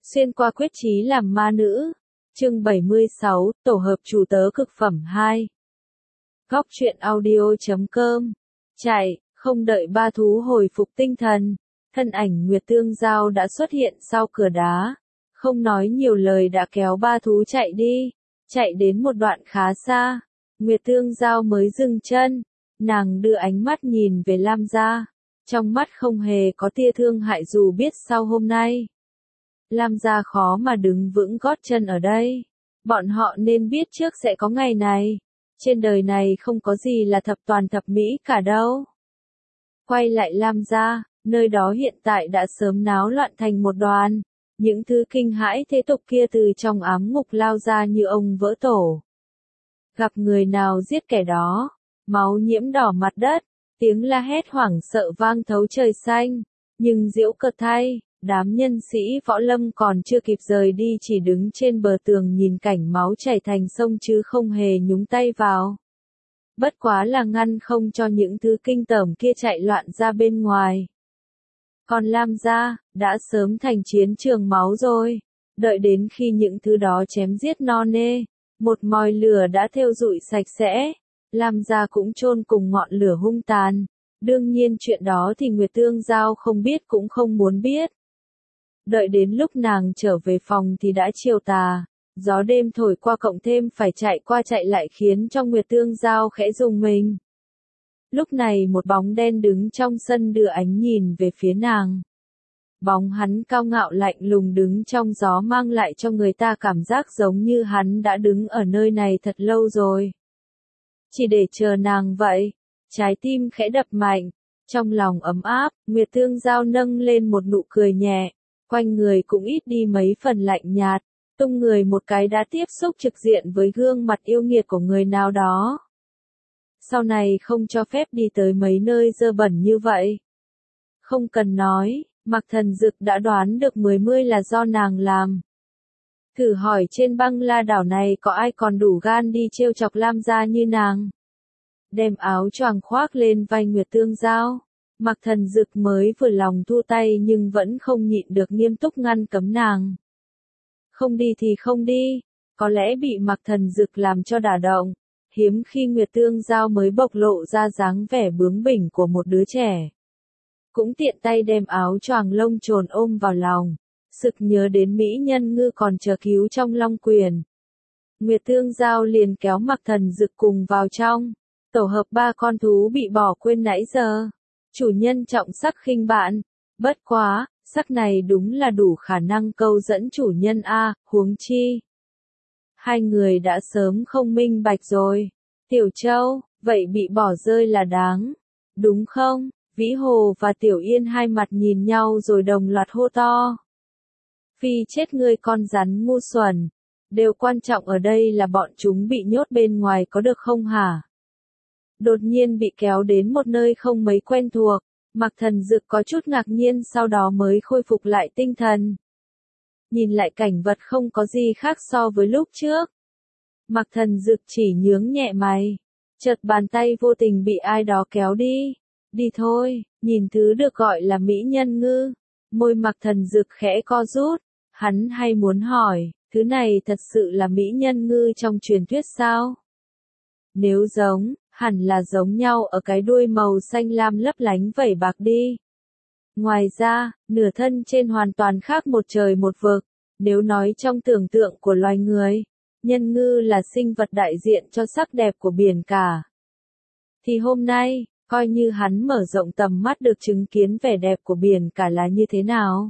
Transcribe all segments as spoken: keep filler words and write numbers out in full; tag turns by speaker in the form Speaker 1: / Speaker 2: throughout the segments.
Speaker 1: Xuyên qua quyết chí làm ma nữ. Chương bảy mươi sáu, tổ hợp chủ tớ cực phẩm hai. Góc truyện audio chấm com. Chạy, không đợi ba thú hồi phục tinh thần, thân ảnh Nguyệt Tương Giao đã xuất hiện sau cửa đá. Không nói nhiều lời đã kéo ba thú chạy đi. Chạy đến một đoạn khá xa, Nguyệt Tương Giao mới dừng chân. Nàng đưa ánh mắt nhìn về Lam gia. Trong mắt không hề có tia thương hại dù biết sau hôm nay Lam gia khó mà đứng vững gót chân ở đây. Bọn họ nên biết trước sẽ có ngày này. Trên đời này không có gì là thập toàn thập mỹ cả đâu. Quay lại Lam gia, nơi đó hiện tại đã sớm náo loạn thành một đoàn. Những thứ kinh hãi thế tục kia từ trong ám ngục lao ra như ông vỡ tổ. Gặp người nào giết kẻ đó, máu nhiễm đỏ mặt đất, tiếng la hét hoảng sợ vang thấu trời xanh. Nhưng giễu cợt thay, đám nhân sĩ võ lâm còn chưa kịp rời đi chỉ đứng trên bờ tường nhìn cảnh máu chảy thành sông chứ không hề nhúng tay vào. Bất quá là ngăn không cho những thứ kinh tởm kia chạy loạn ra bên ngoài. Còn Lam gia, đã sớm thành chiến trường máu rồi. Đợi đến khi những thứ đó chém giết no nê, một mồi lửa đã thiêu rụi sạch sẽ, Lam gia cũng chôn cùng ngọn lửa hung tàn. Đương nhiên chuyện đó thì Nguyệt Tương Giao không biết cũng không muốn biết. Đợi đến lúc nàng trở về phòng thì đã chiều tà, gió đêm thổi qua cộng thêm phải chạy qua chạy lại khiến cho Nguyệt Tương Giao khẽ rùng mình. Lúc này một bóng đen đứng trong sân đưa ánh nhìn về phía nàng. Bóng hắn cao ngạo lạnh lùng đứng trong gió mang lại cho người ta cảm giác giống như hắn đã đứng ở nơi này thật lâu rồi. Chỉ để chờ nàng vậy. Trái tim khẽ đập mạnh, trong lòng ấm áp, Nguyệt Tương Giao nâng lên một nụ cười nhẹ, quanh người cũng ít đi mấy phần lạnh nhạt, tung người một cái đã tiếp xúc trực diện với gương mặt yêu nghiệt của người nào đó. Sau này không cho phép đi tới mấy nơi dơ bẩn như vậy. Không cần nói, Mạc Thần Dực đã đoán được mười mươi là do nàng làm. Thử hỏi trên băng la đảo này có ai còn đủ gan đi trêu chọc Lam gia như nàng. Đem áo choàng khoác lên vai Nguyệt Tương Giao. Mạc Thần Dực mới vừa lòng thu tay nhưng vẫn không nhịn được nghiêm túc ngăn cấm nàng. Không đi thì không đi, có lẽ bị Mạc Thần Dực làm cho đả động. Hiếm khi Nguyệt Tương Giao mới bộc lộ ra dáng vẻ bướng bỉnh của một đứa trẻ. Cũng tiện tay đem áo choàng lông trồn ôm vào lòng, sực nhớ đến mỹ nhân ngư còn chờ cứu trong Long Quyền. Nguyệt Tương Giao liền kéo Mạc Thần Dực cùng vào trong. Tổ hợp ba con thú bị bỏ quên nãy giờ. Chủ nhân trọng sắc khinh bạn. Bất quá, sắc này đúng là đủ khả năng câu dẫn chủ nhân a, huống chi. Hai người đã sớm không minh bạch rồi. Tiểu Châu, vậy bị bỏ rơi là đáng. Đúng không? Vĩ Hồ và Tiểu Yên hai mặt nhìn nhau rồi đồng loạt hô to. Phi chết ngươi con rắn ngu xuẩn. Điều quan trọng ở đây là bọn chúng bị nhốt bên ngoài có được không hả? Đột nhiên bị kéo đến một nơi không mấy quen thuộc, Mạc Thần Dực có chút ngạc nhiên sau đó mới khôi phục lại tinh thần. Nhìn lại cảnh vật không có gì khác so với lúc trước. Mạc Thần Dực chỉ nhướng nhẹ mày, chợt bàn tay vô tình bị ai đó kéo đi. Đi thôi, nhìn thứ được gọi là mỹ nhân ngư. Môi Mạc Thần Dực khẽ co rút, hắn hay muốn hỏi, thứ này thật sự là mỹ nhân ngư trong truyền thuyết sao? Nếu giống, hẳn là giống nhau ở cái đuôi màu xanh lam lấp lánh vẩy bạc đi. Ngoài ra, nửa thân trên hoàn toàn khác một trời một vực. Nếu nói trong tưởng tượng của loài người, nhân ngư là sinh vật đại diện cho sắc đẹp của biển cả. Thì hôm nay, coi như hắn mở rộng tầm mắt được chứng kiến vẻ đẹp của biển cả là như thế nào.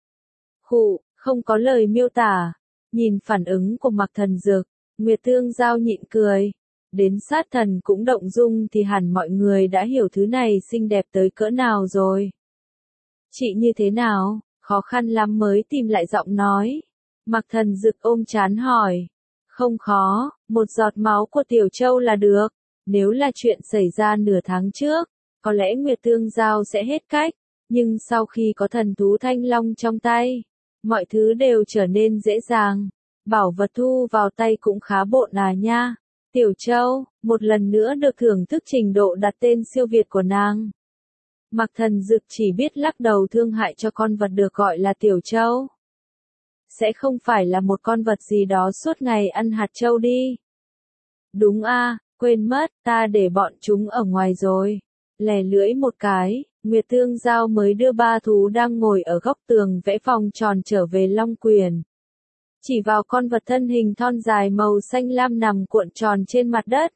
Speaker 1: Khụ, không có lời miêu tả. Nhìn phản ứng của Mạc Thần Dực, Nguyệt Tương Giao nhịn cười. Đến sát thần cũng động dung thì hẳn mọi người đã hiểu thứ này xinh đẹp tới cỡ nào rồi. Chị như thế nào, khó khăn lắm mới tìm lại giọng nói. Mạc Thần Dực ôm trán hỏi. Không khó, một giọt máu của Tiểu Châu là được. Nếu là chuyện xảy ra nửa tháng trước, có lẽ Nguyệt Tương Giao sẽ hết cách. Nhưng sau khi có thần thú Thanh Long trong tay, mọi thứ đều trở nên dễ dàng. Bảo vật thu vào tay cũng khá bộn à nha. Tiểu Châu, một lần nữa được thưởng thức trình độ đặt tên siêu việt của nàng. Mạc Thần Dực chỉ biết lắc đầu thương hại cho con vật được gọi là Tiểu Châu. sẽ không phải là một con vật gì đó suốt ngày ăn hạt châu đi. Đúng a, quên mất, ta để bọn chúng ở ngoài rồi. Lè lưỡi một cái, Nguyệt Tương Giao mới đưa ba thú đang ngồi ở góc tường vẽ vòng tròn trở về Long Quyền. Chỉ vào con vật thân hình thon dài màu xanh lam nằm cuộn tròn trên mặt đất.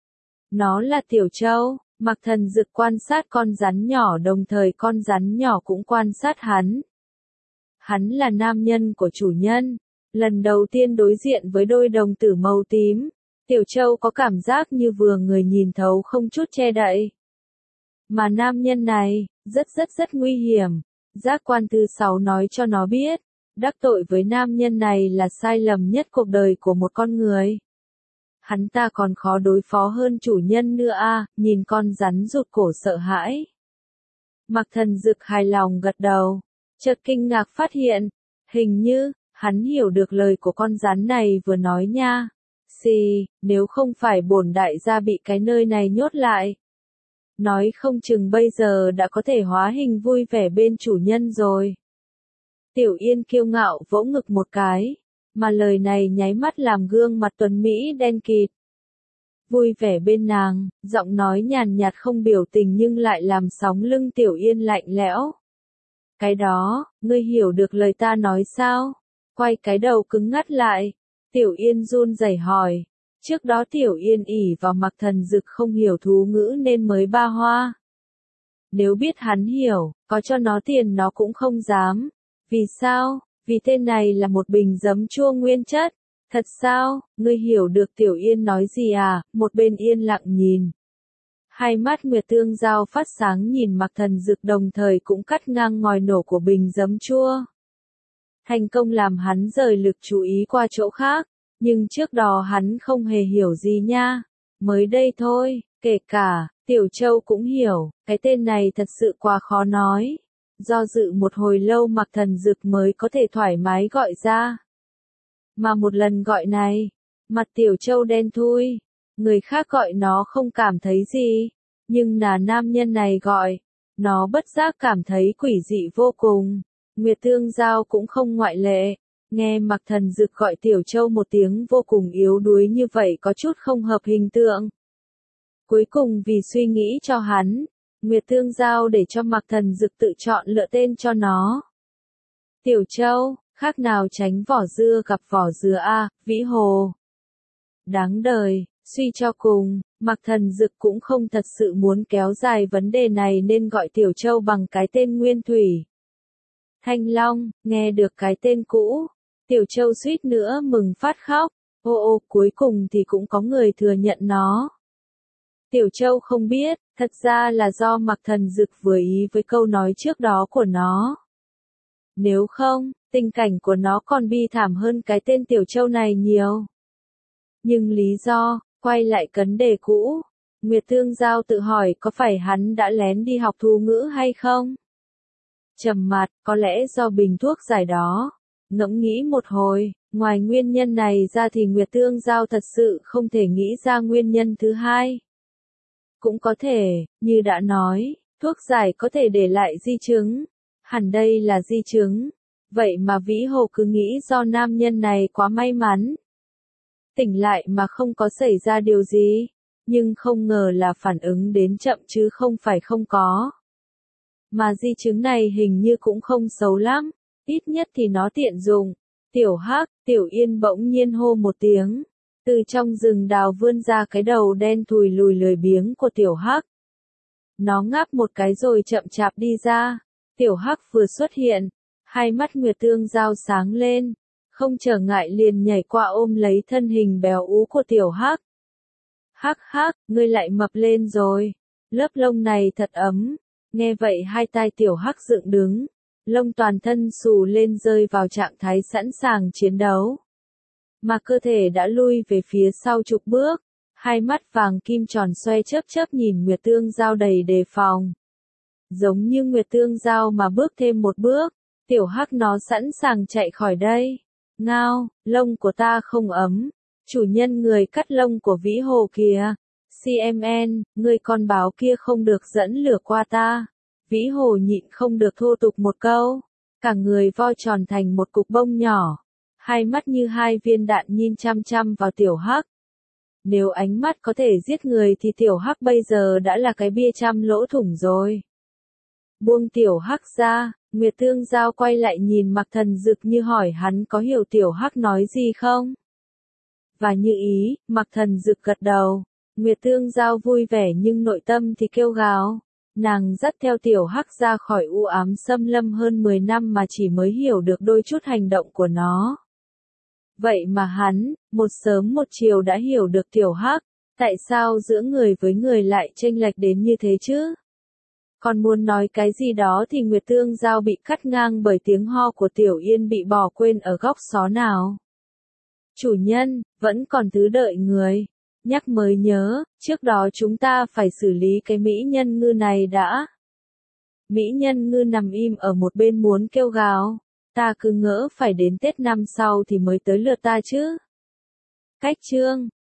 Speaker 1: Nó là Tiểu Châu. Mạc Thần Dực quan sát con rắn nhỏ, đồng thời con rắn nhỏ cũng quan sát hắn. Hắn là nam nhân của chủ nhân. Lần đầu tiên đối diện với đôi đồng tử màu tím, Tiểu Châu có cảm giác như vừa người nhìn thấu không chút che đậy. Mà nam nhân này, rất rất rất nguy hiểm. Giác quan thứ sáu nói cho nó biết, đắc tội với nam nhân này là sai lầm nhất cuộc đời của một con người. Hắn ta còn khó đối phó hơn chủ nhân nữa a, à, nhìn con rắn rụt cổ sợ hãi. Mạc Thần Dực hài lòng gật đầu, chợt kinh ngạc phát hiện, hình như, hắn hiểu được lời của con rắn này vừa nói nha. Xì, nếu không phải bổn đại gia bị cái nơi này nhốt lại. Nói không chừng bây giờ đã có thể hóa hình vui vẻ bên chủ nhân rồi. Tiểu Yên kiêu ngạo vỗ ngực một cái, mà lời này nháy mắt làm gương mặt tuấn Mỹ đen kịt. Vui vẻ bên nàng, giọng nói nhàn nhạt không biểu tình nhưng lại làm sóng lưng Tiểu Yên lạnh lẽo. Cái đó, ngươi hiểu được lời ta nói sao? Quay cái đầu cứng ngắt lại. Tiểu Yên run rẩy hỏi. Trước đó Tiểu Yên ỉ vào Mạc Thần Dực không hiểu thú ngữ nên mới ba hoa. Nếu biết hắn hiểu, có cho nó tiền nó cũng không dám. Vì sao? Vì tên này là một bình giấm chua nguyên chất. Thật sao? Ngươi hiểu được Tiểu Yên nói gì à? Một bên yên lặng nhìn. Hai mắt Nguyệt Tương Giao phát sáng nhìn Mạc Thần Dực, đồng thời cũng cắt ngang ngòi nổ của bình giấm chua. Thành công làm hắn rời lực chú ý qua chỗ khác, nhưng trước đó hắn không hề hiểu gì nha. Mới đây thôi, kể cả, Tiểu Châu cũng hiểu, cái tên này thật sự quá khó nói. Do dự một hồi lâu Mạc Thần Dực mới có thể thoải mái gọi ra. Mà một lần gọi này, mặt Tiểu Châu đen thui, người khác gọi nó không cảm thấy gì, nhưng là nam nhân này gọi, nó bất giác cảm thấy quỷ dị vô cùng. Nguyệt Tương Giao cũng không ngoại lệ, nghe Mạc Thần Dực gọi Tiểu Châu một tiếng vô cùng yếu đuối như vậy có chút không hợp hình tượng. Cuối cùng vì suy nghĩ cho hắn, Nguyệt Tương Giao để cho Mạc Thần Dực tự chọn lựa tên cho nó. Tiểu Châu, khác nào tránh vỏ dưa gặp vỏ dừa a, Vĩ Hồ. Đáng đời, suy cho cùng, Mạc Thần Dực cũng không thật sự muốn kéo dài vấn đề này nên gọi Tiểu Châu bằng cái tên nguyên thủy. Thanh Long, nghe được cái tên cũ, Tiểu Châu suýt nữa mừng phát khóc, ô ô cuối cùng thì cũng có người thừa nhận nó. Tiểu Châu không biết, thật ra là do Mạc Thần Dực vừa ý với câu nói trước đó của nó. Nếu không, tình cảnh của nó còn bi thảm hơn cái tên Tiểu Châu này nhiều. Nhưng lý do, quay lại vấn đề cũ, Nguyệt Tương Giao tự hỏi có phải hắn đã lén đi học thú ngữ hay không? Trầm mặt, có lẽ do bình thuốc giải đó. Ngẫm nghĩ một hồi, ngoài nguyên nhân này ra thì Nguyệt Tương Giao thật sự không thể nghĩ ra nguyên nhân thứ hai. Cũng có thể, như đã nói, thuốc giải có thể để lại di chứng. Hẳn đây là di chứng. Vậy mà Vĩ Hồ cứ nghĩ do nam nhân này quá may mắn. Tỉnh lại mà không có xảy ra điều gì. Nhưng không ngờ là phản ứng đến chậm chứ không phải không có. Mà di chứng này hình như cũng không xấu lắm. Ít nhất thì nó tiện dùng. Tiểu Hắc, Tiểu Yên bỗng nhiên hô một tiếng. Từ trong rừng đào vươn ra cái đầu đen thùi lùi lười biếng của Tiểu Hắc. Nó ngáp một cái rồi chậm chạp đi ra. Tiểu Hắc vừa xuất hiện, hai mắt Nguyệt Tương Giao sáng lên, không trở ngại liền nhảy qua ôm lấy thân hình béo ú của Tiểu Hắc. Hắc hắc, ngươi lại mập lên rồi, lớp lông này thật ấm. Nghe vậy hai tai Tiểu Hắc dựng đứng, lông toàn thân xù lên rơi vào trạng thái sẵn sàng chiến đấu. Mà cơ thể đã lui về phía sau chục bước, hai mắt vàng kim tròn xoe chớp chớp nhìn Nguyệt Tương Giao đầy đề phòng. Giống như Nguyệt Tương Giao mà bước thêm một bước, Tiểu Hắc nó sẵn sàng chạy khỏi đây. Ngao, lông của ta không ấm. Chủ nhân người cắt lông của Vĩ Hồ kìa. xê em en, người con báo kia không được dẫn lửa qua ta. Vĩ Hồ nhịn không được thô tục một câu. Cả người vo tròn thành một cục bông nhỏ. hai mắt như hai viên đạn nhìn chăm chăm vào Tiểu Hắc. Nếu ánh mắt có thể giết người thì Tiểu Hắc bây giờ đã là cái bia trăm lỗ thủng rồi. Buông Tiểu Hắc ra, Nguyệt Tương Giao quay lại nhìn Mạc Thần Dực như hỏi hắn có hiểu Tiểu Hắc nói gì không? Và như ý, Mạc Thần Dực gật đầu. Nguyệt Tương Giao vui vẻ nhưng nội tâm thì kêu gào. Nàng dắt theo Tiểu Hắc ra khỏi u ám xâm lâm hơn mười năm mà chỉ mới hiểu được đôi chút hành động của nó. Vậy mà hắn, một sớm một chiều đã hiểu được Tiểu Hắc, tại sao giữa người với người lại chênh lệch đến như thế chứ? Còn muốn nói cái gì đó thì Nguyệt Tương Giao bị cắt ngang bởi tiếng ho của Tiểu Yên bị bỏ quên ở góc xó nào. Chủ nhân, vẫn còn thứ đợi người. Nhắc mới nhớ, trước đó chúng ta phải xử lý cái mỹ nhân ngư này đã. Mỹ nhân ngư nằm im ở một bên muốn kêu gào. Ta cứ ngỡ phải đến Tết năm sau thì mới tới lượt ta chứ. Cách chương